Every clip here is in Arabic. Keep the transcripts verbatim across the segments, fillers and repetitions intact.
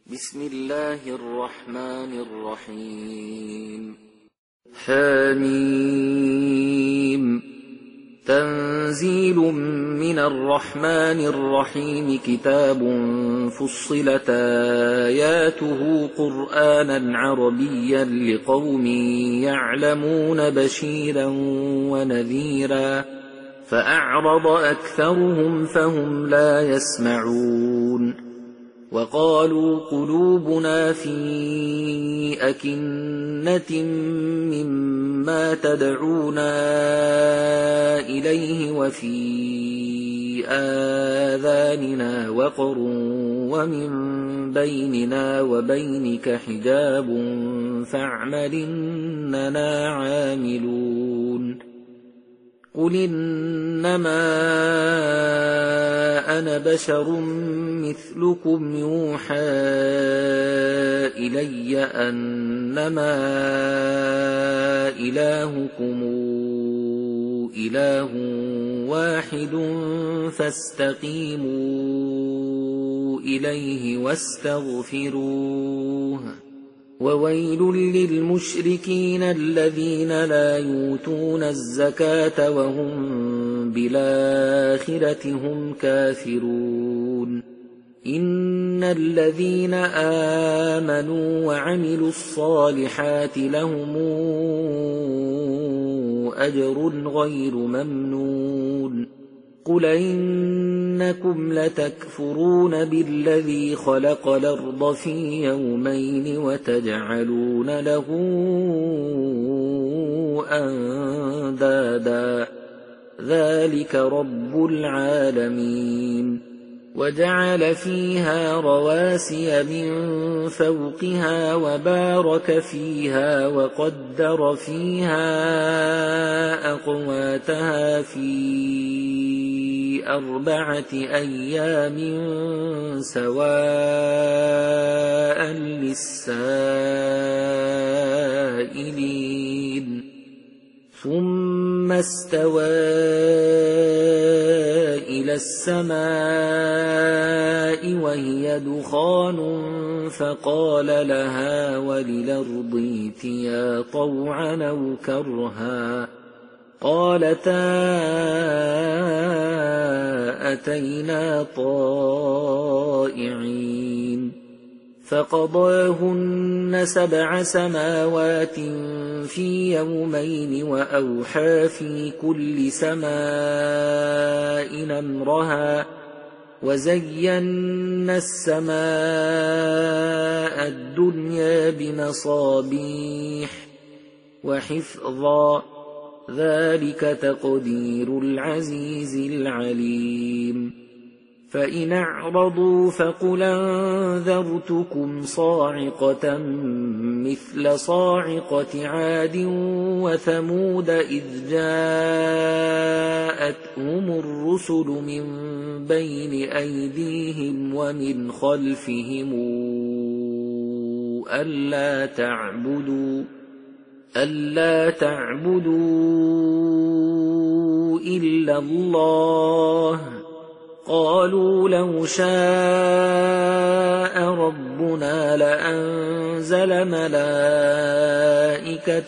بسم الله الرحمن الرحيم. حميم. تنزيل من الرحمن الرحيم. كتاب فصلت آياته قرآنا عربيا لقوم يعلمون بشيرا ونذيرا فأعرض أكثرهم فهم لا يسمعون. وقالوا قلوبنا في أكنة مما تدعونا إليه وفي آذاننا وقر ومن بيننا وبينك حجاب فاعمل إننا عاملون. قل إنما أنا بشر مثلكم يوحى إلي أنما إلهكم إله واحد فاستقيموا إليه واستغفروه. وويل للمشركين الذين لا يؤتون الزكاة وهم بالآخرة هم كافرون. إن الذين آمنوا وعملوا الصالحات لهم أجر غير ممنون. قل إنكم لتكفرون بالذي خلق الأرض في يومين وتجعلون له أندادا ذلك رب العالمين. وجعل فيها رواسي من فوقها وبارك فيها وقدر فيها أقواتها في أربعة أيام سواء للسائلين. ثم استوى إلى السماء وهي دخان فقال لها وللأرض ائتيا طوعا أو كرها قالتا أتينا طائعين. فقضاهن سبع سماوات في يومين وأوحى في كل سماء أمرها وزينا السماء الدنيا بمصابيح وحفظا ذلك تقدير العزيز العليم. فإن أعرضوا فقل أنذرتكم صاعقة مثل صاعقة عاد وثمود إذ جاءتهم الرسل من بين أيديهم ومن خلفهم ألا تعبدوا ألا تعبدوا إلا الله قالوا لو شاء ربنا لأنزل ملائكة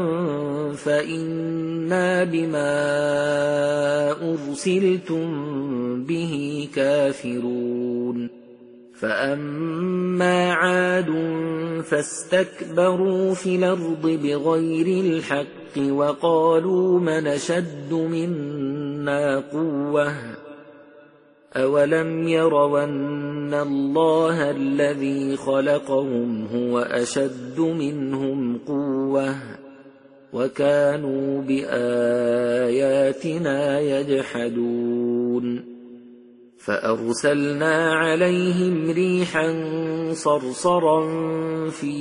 فإنا بما أرسلتم به كافرون. فأما عاد فاستكبروا في الأرض بغير الحق وقالوا من أشد منا قوة أولم يروا أن الله الذي خلقهم هو أشد منهم قوة وكانوا بآياتنا يجحدون. فأرسلنا عليهم ريحا صرصرا في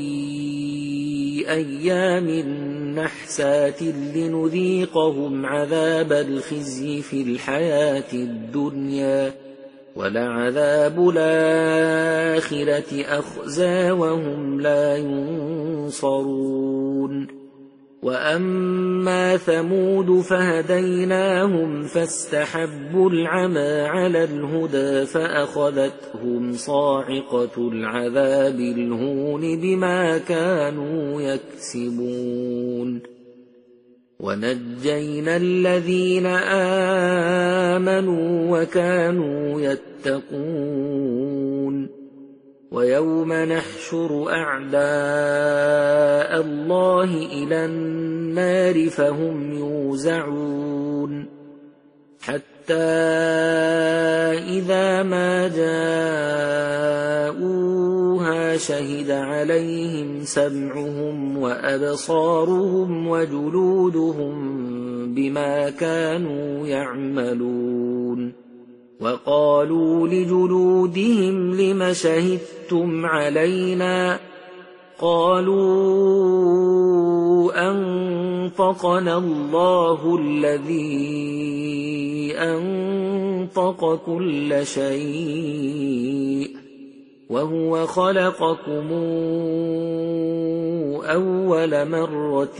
أيام نحسات لنذيقهم عذاب الخزي في الحياة الدنيا ولعذاب الآخرة أخزى وهم لا ينصرون. وأما ثمود فهديناهم فاستحبوا العمى على الهدى فأخذتهم صاعقة العذاب الهون بما كانوا يكسبون ونجينا الذين آمنوا وكانوا يتقون ويوم نحشر أعداء الله إلى النار فهم يوزعون حتى إذا ما جاءوها شهد عليهم سمعهم وأبصارهم وجلودهم بما كانوا يعملون وقالوا لجلودهم لم شهدتم علينا قالوا أنطقنا الله الذي أنطق كل شيء وهو خلقكم أول مرة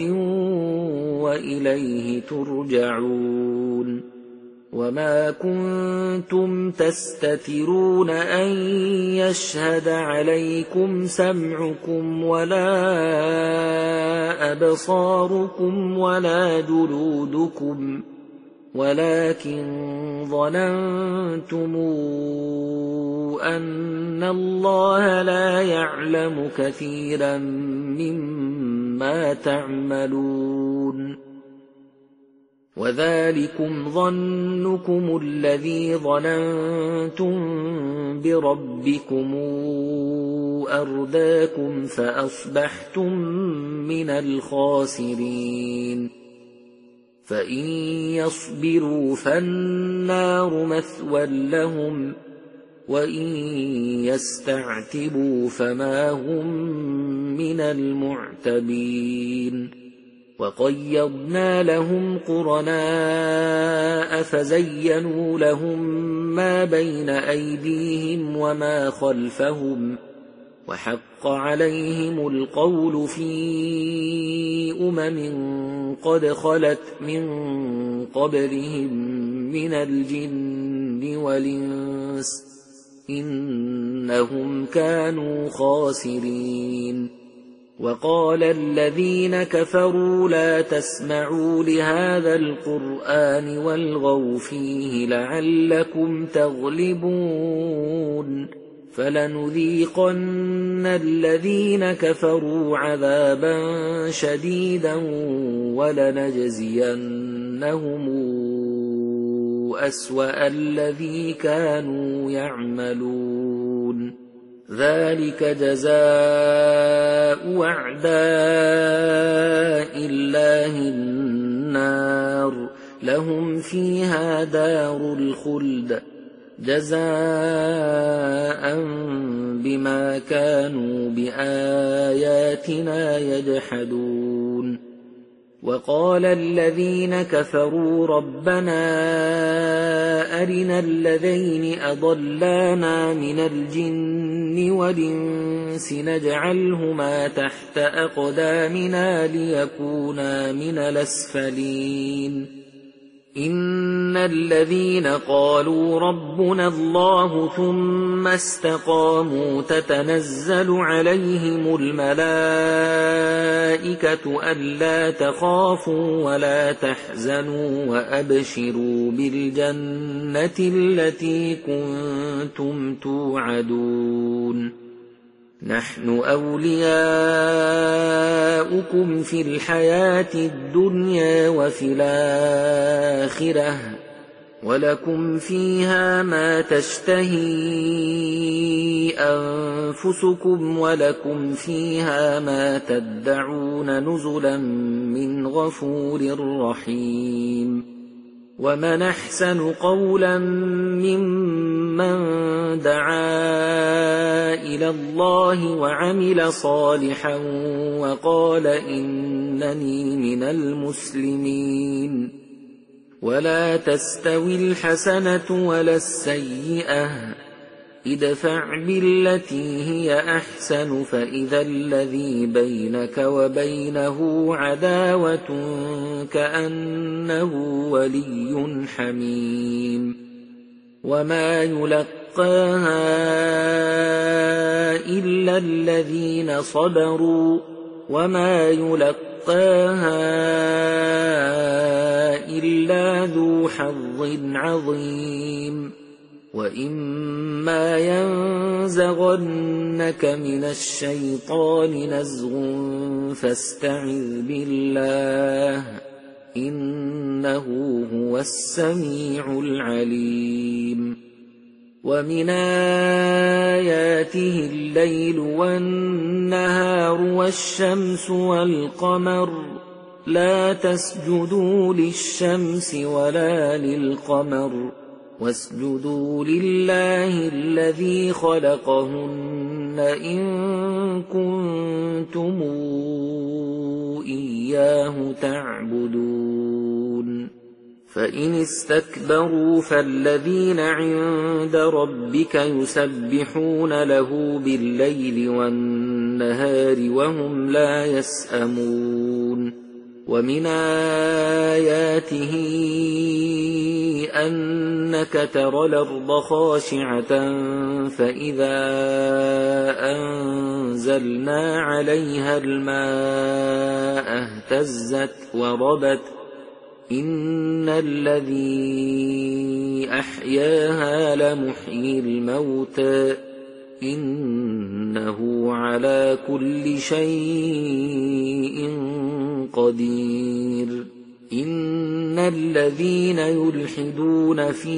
وإليه ترجعون وما كنتم تستترون أن يشهد عليكم سمعكم ولا أبصاركم ولا جلودكم ولكن ظننتم أن الله لا يعلم كثيرا مما تعملون وذلكم ظنكم الذي ظننتم بربكم أرداكم فأصبحتم من الخاسرين فإن يصبروا فالنار مثوى لهم وإن يستعتبوا فما هم من المعتبين وقيضنا لهم قرناء فزينوا لهم ما بين أيديهم وما خلفهم وحق عليهم القول في أمم قد خلت من قبلهم من الجن والإنس إنهم كانوا خاسرين وقال الذين كفروا لا تسمعوا لهذا القرآن والغوا فيه لعلكم تغلبون فلنذيقن الذين كفروا عذابا شديدا ولنجزينهم أسوأ الذي كانوا يعملون ذلك جزاء أعداء الله النار لهم فيها دار الخلد جزاء بما كانوا بآياتنا يجحدون وقال الذين كفروا ربنا أرنا الذين أضلانا من الجن والإنس نجعلهما تحت أقدامنا ليكونا من الأسفلين إن الذين قالوا ربنا الله ثم استقاموا تتنزل عليهم الملائكة ألا تخافوا ولا تحزنوا وأبشروا بالجنة التي كنتم توعدون نحن أولياؤكم في الحياة الدنيا وفي الآخرة ولكم فيها ما تشتهي أنفسكم ولكم فيها ما تدعون نزلا من غفور رحيم ومن أحسن قولا ممن دعا إلى الله وعمل صالحا وقال إنني من المسلمين ولا تستوي الحسنة ولا السيئة ادفع بالتي هي أحسن فإذا الذي بينك وبينه عداوة كأنه ولي حميم وما يلقاها إلا الذين صبروا وما يلقاها إلا ذو حظ عظيم وإما ينزغنك من الشيطان نزغ فاستعذ بالله إنه هو السميع العليم ومن آياته الليل والنهار والشمس والقمر لا تسجدوا للشمس ولا للقمر واسجدوا لله الذي خلقهن إن كنتم إياه تعبدون فإن استكبروا فالذين عند ربك يسبحون له بالليل والنهار وهم لا يسأمون ومن آياته أنك ترى الأرض خاشعة فإذا أنزلنا عليها الماء اهتزت وربت إن الذي أحياها لمحيي الموتى إنه على كل شيء قدير إن الذين يلحدون في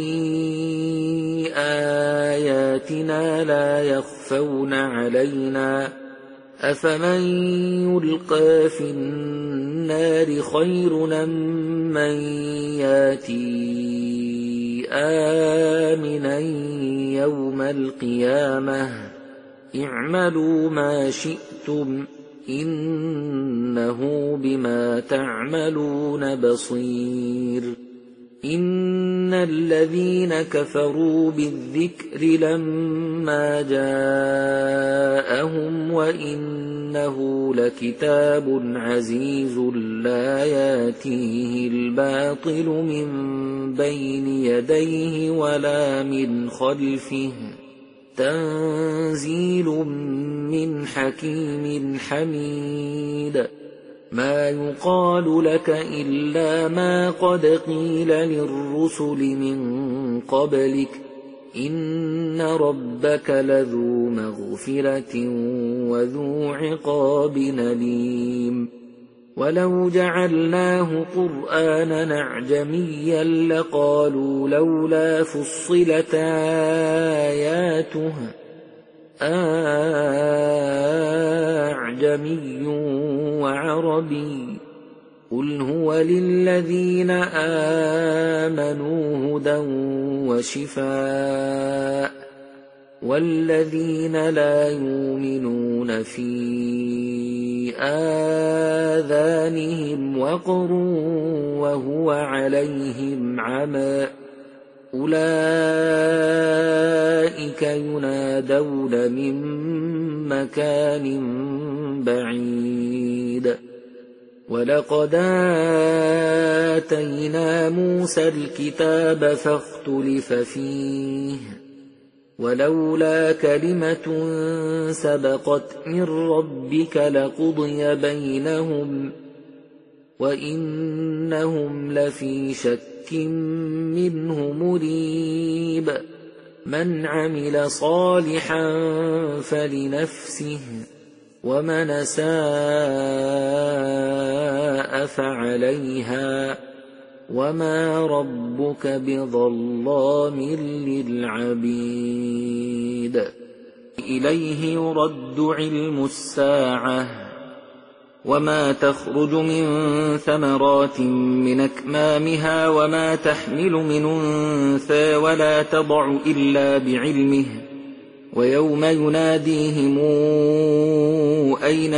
آياتنا لا يخفون علينا أفمن يلقى في النار خير أم من ياتي آمنا يوم القيامة اعملوا ما شئتم إنه بما تعملون بصير إن الذين كفروا بالذكر لما جاءهم وإنه لكتاب عزيز لا ياتيه الباطل من بين يديه ولا من خلفه تنزيل من حكيم حميد ما يقال لك إلا ما قد قيل للرسل من قبلك إن ربك لذو مغفرة وذو عقاب أليم ولو جعلناه قرآنا أعجميا لقالوا لولا فصلت آياته أعجمي وعربي قل هو للذين آمنوا هدى وشفاء والذين لا يؤمنون في آذانهم وقر وهو عليهم عمى أولئك ينادون من مكان بعيد ولقد آتينا موسى الكتاب فاختلف فيه ولولا كلمة سبقت من ربك لقضي بينهم وإنهم لفي شك منه مريب من عمل صالحا فلنفسه ومن أساء فعليها وما ربك بظلام للعبيد إليه يرد علم الساعة وما تخرج من ثمرات من أكمامها وما تحمل من أنثى ولا تضع إلا بعلمه ويوم يناديهم أين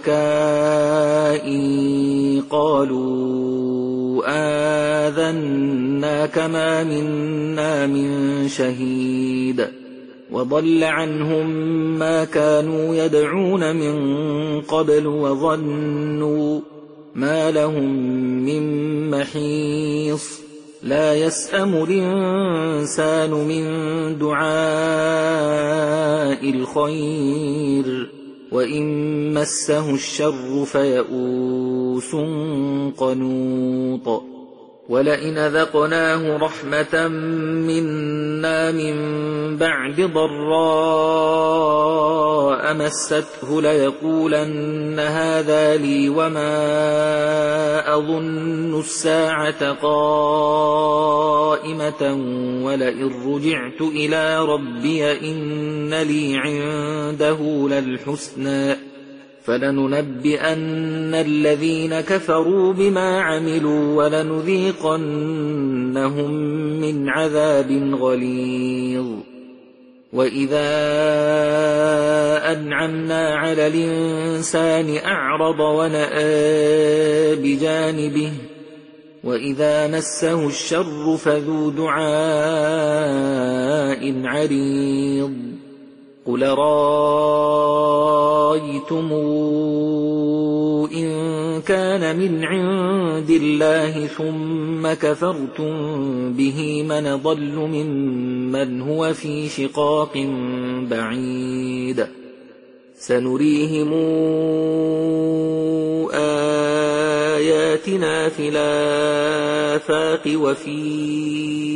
شركائي قالوا آذناك ما منا من شهيد وضل عنهم ما كانوا يدعون من قبل وظنوا ما لهم من محيص لا يسأم الإنسان من دعاء الخير وإن مسه الشر فيئوس قنوط ولئن أذقناه رحمة منا من بعد ضراء مسته ليقولن هذا لي وما أظن الساعة قائمة ولئن رجعت إلى ربي إن لي عنده للحسنى فلننبئن الذين كفروا بما عملوا ولنذيقنهم من عذاب غليظ وإذا أنعمنا على الإنسان أعرض ونأى بجانبه وإذا مسه الشر فذو دعاء عريض قل رأيتم إن كان من عند الله ثم كفرتم به من ضل ممن هو في شقاق بعيد سنريهم آياتنا في الآفاق وفي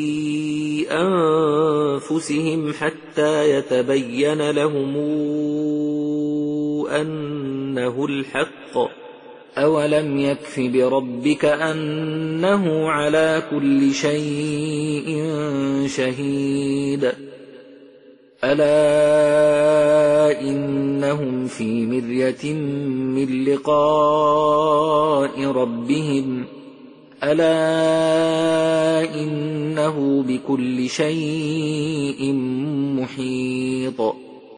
أنفسهم حتى يتبين لهم أنه الحق أولم يكف بربك أنه على كل شيء شهيد ألا إنهم في مرية من لقاء ربهم ألا إنه بكل شيء محيط